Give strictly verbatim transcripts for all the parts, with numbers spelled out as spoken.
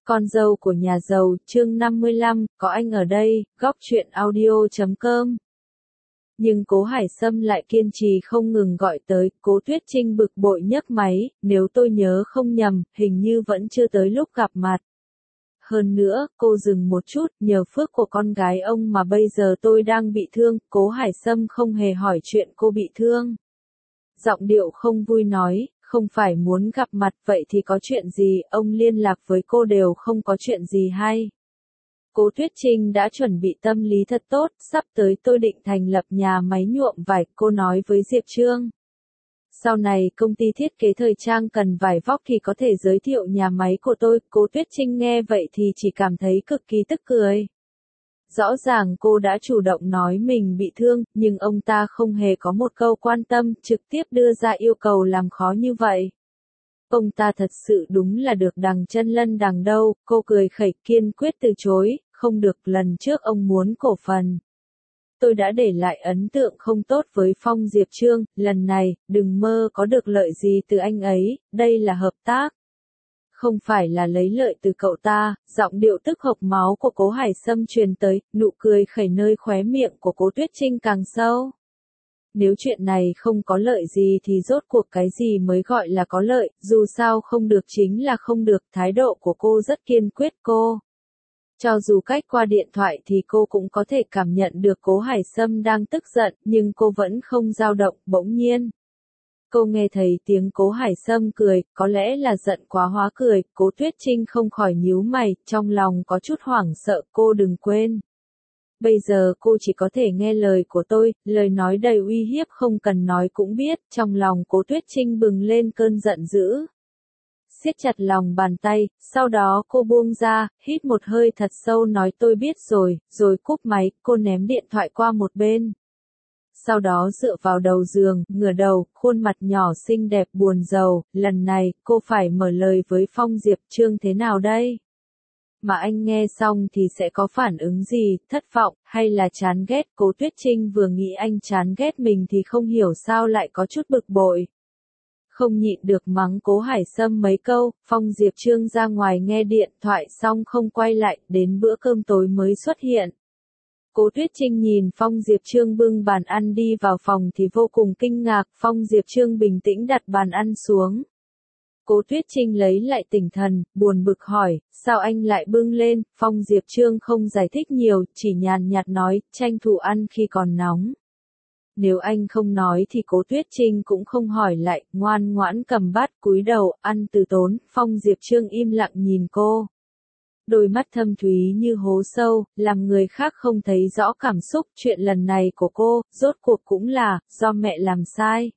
Con dâu của nhà giàu, chương năm mươi lăm, có anh ở đây, góc truyện audio chấm com. Nhưng Cố Hải Sâm lại kiên trì không ngừng gọi tới, Cố Tuyết Trinh bực bội nhấc máy, nếu tôi nhớ không nhầm, hình như vẫn chưa tới lúc gặp mặt. Hơn nữa, cô dừng một chút, nhờ phước của con gái ông mà bây giờ tôi đang bị thương, Cố Hải Sâm không hề hỏi chuyện cô bị thương. Giọng điệu không vui nói, không phải muốn gặp mặt vậy thì có chuyện gì, ông liên lạc với cô đều không có chuyện gì hay. Cố Tuyết Trinh đã chuẩn bị tâm lý thật tốt, sắp tới tôi định thành lập nhà máy nhuộm vải, cô nói với Diệp Trương. Sau này công ty thiết kế thời trang cần vải vóc thì có thể giới thiệu nhà máy của tôi, Cố Tuyết Trinh nghe vậy thì chỉ cảm thấy cực kỳ tức cười. Rõ ràng cô đã chủ động nói mình bị thương, nhưng ông ta không hề có một câu quan tâm, trực tiếp đưa ra yêu cầu làm khó như vậy. Ông ta thật sự đúng là được đằng chân lân đằng đâu, cô cười khẩy kiên quyết từ chối, không được, lần trước ông muốn cổ phần. Tôi đã để lại ấn tượng không tốt với Phong Diệp Trương, lần này, đừng mơ có được lợi gì từ anh ấy, đây là hợp tác. Không phải là lấy lợi từ cậu ta, giọng điệu tức hộc máu của Cố Hải Sâm truyền tới, nụ cười khẩy nơi khóe miệng của Cố Tuyết Trinh càng sâu. Nếu chuyện này không có lợi gì thì rốt cuộc cái gì mới gọi là có lợi, dù sao không được chính là không được, thái độ của cô rất kiên quyết cô. Cho dù cách qua điện thoại thì cô cũng có thể cảm nhận được Cố Hải Sâm đang tức giận, nhưng cô vẫn không dao động, bỗng nhiên. Cô nghe thấy tiếng Cố Hải Sâm cười, có lẽ là giận quá hóa cười, Cố Tuyết Trinh không khỏi nhíu mày, trong lòng có chút hoảng sợ, cô đừng quên. Bây giờ cô chỉ có thể nghe lời của tôi, lời nói đầy uy hiếp không cần nói cũng biết, trong lòng Cố Tuyết Trinh bừng lên cơn giận dữ. Siết chặt lòng bàn tay, sau đó cô buông ra, hít một hơi thật sâu nói tôi biết rồi, rồi cúp máy, cô ném điện thoại qua một bên. Sau đó dựa vào đầu giường, ngửa đầu, khuôn mặt nhỏ xinh đẹp buồn rầu, lần này, cô phải mở lời với Phong Diệp Trương thế nào đây? Mà anh nghe xong thì sẽ có phản ứng gì, thất vọng, hay là chán ghét? Cố Tuyết Trinh vừa nghĩ anh chán ghét mình thì không hiểu sao lại có chút bực bội. Không nhịn được mắng Cố Hải Sâm mấy câu, Phong Diệp Trương ra ngoài nghe điện thoại xong không quay lại, đến bữa cơm tối mới xuất hiện. Cố Tuyết Trinh nhìn Phong Diệp Trương bưng bàn ăn đi vào phòng thì vô cùng kinh ngạc, Phong Diệp Trương bình tĩnh đặt bàn ăn xuống. Cố Tuyết Trinh lấy lại tinh thần, buồn bực hỏi, sao anh lại bưng lên, Phong Diệp Trương không giải thích nhiều, chỉ nhàn nhạt nói, tranh thủ ăn khi còn nóng. Nếu anh không nói thì Cố Tuyết Trinh cũng không hỏi lại, ngoan ngoãn cầm bát cúi đầu, ăn từ tốn, Phong Diệp Trương im lặng nhìn cô. Đôi mắt thâm thúy như hố sâu, làm người khác không thấy rõ cảm xúc, chuyện lần này của cô, rốt cuộc cũng là, do mẹ làm sai.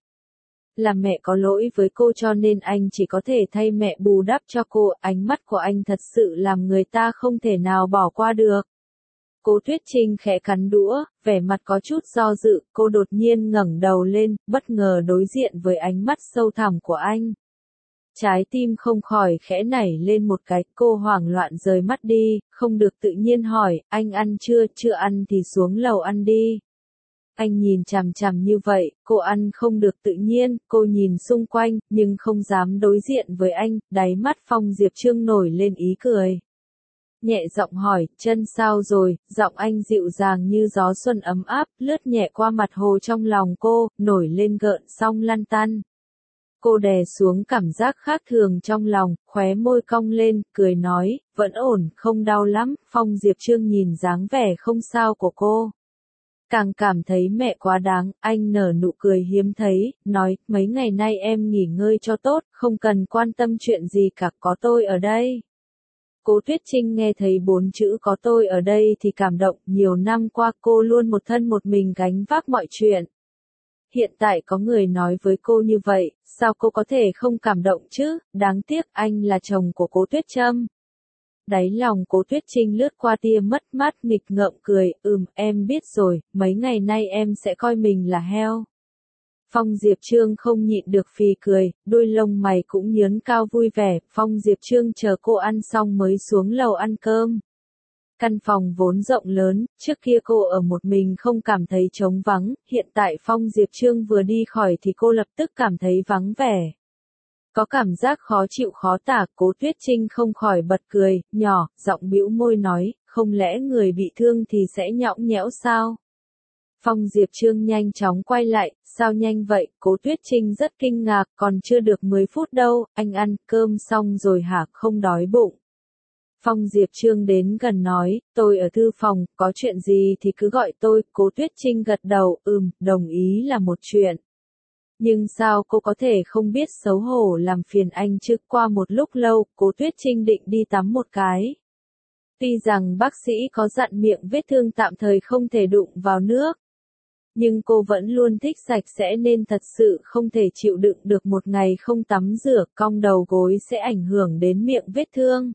Là mẹ có lỗi với cô cho nên anh chỉ có thể thay mẹ bù đắp cho cô, ánh mắt của anh thật sự làm người ta không thể nào bỏ qua được. Cố Tuyết Trinh khẽ cắn đũa, vẻ mặt có chút do dự, cô đột nhiên ngẩng đầu lên, bất ngờ đối diện với ánh mắt sâu thẳm của anh. Trái tim không khỏi khẽ nảy lên một cái, cô hoảng loạn rời mắt đi, không được tự nhiên hỏi, anh ăn chưa, chưa ăn thì xuống lầu ăn đi. Anh nhìn chằm chằm như vậy, cô ăn không được tự nhiên, cô nhìn xung quanh, nhưng không dám đối diện với anh, đáy mắt Phong Diệp Trương nổi lên ý cười. Nhẹ giọng hỏi, chân sao rồi, giọng anh dịu dàng như gió xuân ấm áp, lướt nhẹ qua mặt hồ trong lòng cô, nổi lên gợn sóng lăn tăn. Cô đè xuống cảm giác khác thường trong lòng, khóe môi cong lên, cười nói, vẫn ổn, không đau lắm, Phong Diệp Trương nhìn dáng vẻ không sao của cô. Càng cảm thấy mẹ quá đáng, anh nở nụ cười hiếm thấy, nói, mấy ngày nay em nghỉ ngơi cho tốt, không cần quan tâm chuyện gì cả, có tôi ở đây. Cố Tuyết Trinh nghe thấy bốn chữ có tôi ở đây thì cảm động, nhiều năm qua cô luôn một thân một mình gánh vác mọi chuyện. Hiện tại có người nói với cô như vậy, sao cô có thể không cảm động chứ, đáng tiếc anh là chồng của Cố Tuyết Trâm. Đáy lòng Cố Tuyết Trinh lướt qua tia mất mát nghịch ngợm cười, ừm, em biết rồi, mấy ngày nay em sẽ coi mình là heo. Phong Diệp Trương không nhịn được phì cười, đôi lông mày cũng nhớn cao vui vẻ, Phong Diệp Trương chờ cô ăn xong mới xuống lầu ăn cơm. Căn phòng vốn rộng lớn, trước kia cô ở một mình không cảm thấy trống vắng, hiện tại Phong Diệp Trương vừa đi khỏi thì cô lập tức cảm thấy vắng vẻ. Có cảm giác khó chịu khó tả, Cố Tuyết Trinh không khỏi bật cười, nhỏ, giọng bĩu môi nói, không lẽ người bị thương thì sẽ nhõng nhẽo sao? Phong Diệp Trương nhanh chóng quay lại, sao nhanh vậy? Cố Tuyết Trinh rất kinh ngạc, còn chưa được mười phút đâu, anh ăn cơm xong rồi hả, không đói bụng. Phong Diệp Trương đến gần nói, tôi ở thư phòng, có chuyện gì thì cứ gọi tôi. Cố Tuyết Trinh gật đầu, ừm, đồng ý là một chuyện. Nhưng sao cô có thể không biết xấu hổ làm phiền anh chứ? Qua một lúc lâu, Cố Tuyết Trinh định đi tắm một cái. Tuy rằng bác sĩ có dặn miệng vết thương tạm thời không thể đụng vào nước, nhưng cô vẫn luôn thích sạch sẽ nên thật sự không thể chịu đựng được một ngày không tắm rửa, cong đầu gối sẽ ảnh hưởng đến miệng vết thương.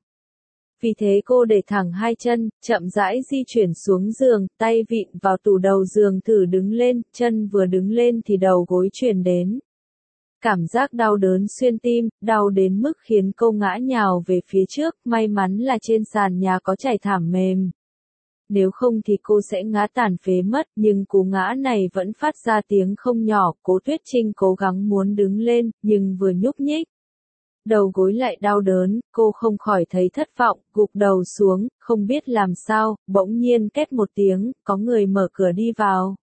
Vì thế cô để thẳng hai chân, chậm rãi di chuyển xuống giường, tay vịn vào tủ đầu giường thử đứng lên, chân vừa đứng lên thì đầu gối truyền đến. Cảm giác đau đớn xuyên tim, đau đến mức khiến cô ngã nhào về phía trước, may mắn là trên sàn nhà có trải thảm mềm. Nếu không thì cô sẽ ngã tàn phế mất, nhưng cú ngã này vẫn phát ra tiếng không nhỏ. Cố Tuyết Trinh cố gắng muốn đứng lên, nhưng vừa nhúc nhích, đầu gối lại đau đớn, cô không khỏi thấy thất vọng, gục đầu xuống, không biết làm sao, bỗng nhiên két một tiếng, có người mở cửa đi vào.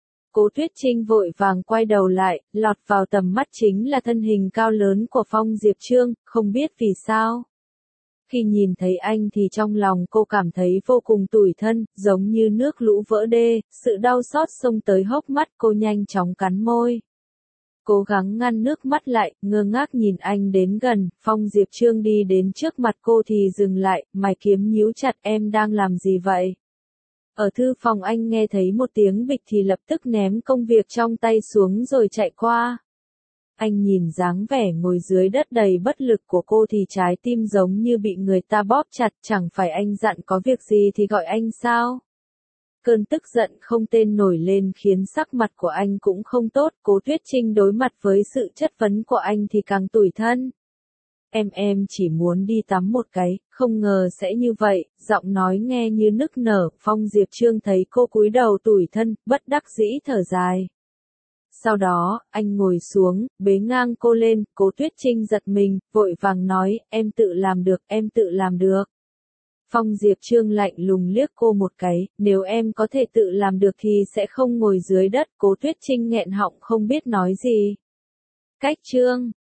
Cố Tuyết Trinh vội vàng quay đầu lại, lọt vào tầm mắt chính là thân hình cao lớn của Phong Diệp Trương, không biết vì sao. Khi nhìn thấy anh thì trong lòng cô cảm thấy vô cùng tủi thân, giống như nước lũ vỡ đê, sự đau xót xông tới hốc mắt, cô nhanh chóng cắn môi. Cố gắng ngăn nước mắt lại, ngơ ngác nhìn anh đến gần. Phong Diệp Trương đi đến trước mặt cô thì dừng lại, mày kiếm nhíu chặt, em đang làm gì vậy? Ở thư phòng anh nghe thấy một tiếng bịch thì lập tức ném công việc trong tay xuống rồi chạy qua. Anh nhìn dáng vẻ ngồi dưới đất đầy bất lực của cô thì trái tim giống như bị người ta bóp chặt, chẳng phải anh dặn có việc gì thì gọi anh sao? Cơn tức giận không tên nổi lên khiến sắc mặt của anh cũng không tốt. Cố Tuyết Trinh đối mặt với sự chất vấn của anh thì càng tủi thân. Em em chỉ muốn đi tắm một cái, không ngờ sẽ như vậy, giọng nói nghe như nức nở. Phong Diệp Trương thấy cô cúi đầu tủi thân, bất đắc dĩ thở dài. Sau đó, anh ngồi xuống, bế ngang cô lên. Cố Tuyết Trinh giật mình, vội vàng nói, em tự làm được, em tự làm được. Phong Diệp Trương lạnh lùng liếc cô một cái, nếu em có thể tự làm được thì sẽ không ngồi dưới đất. Cố Tuyết Trinh nghẹn họng không biết nói gì. Cách chương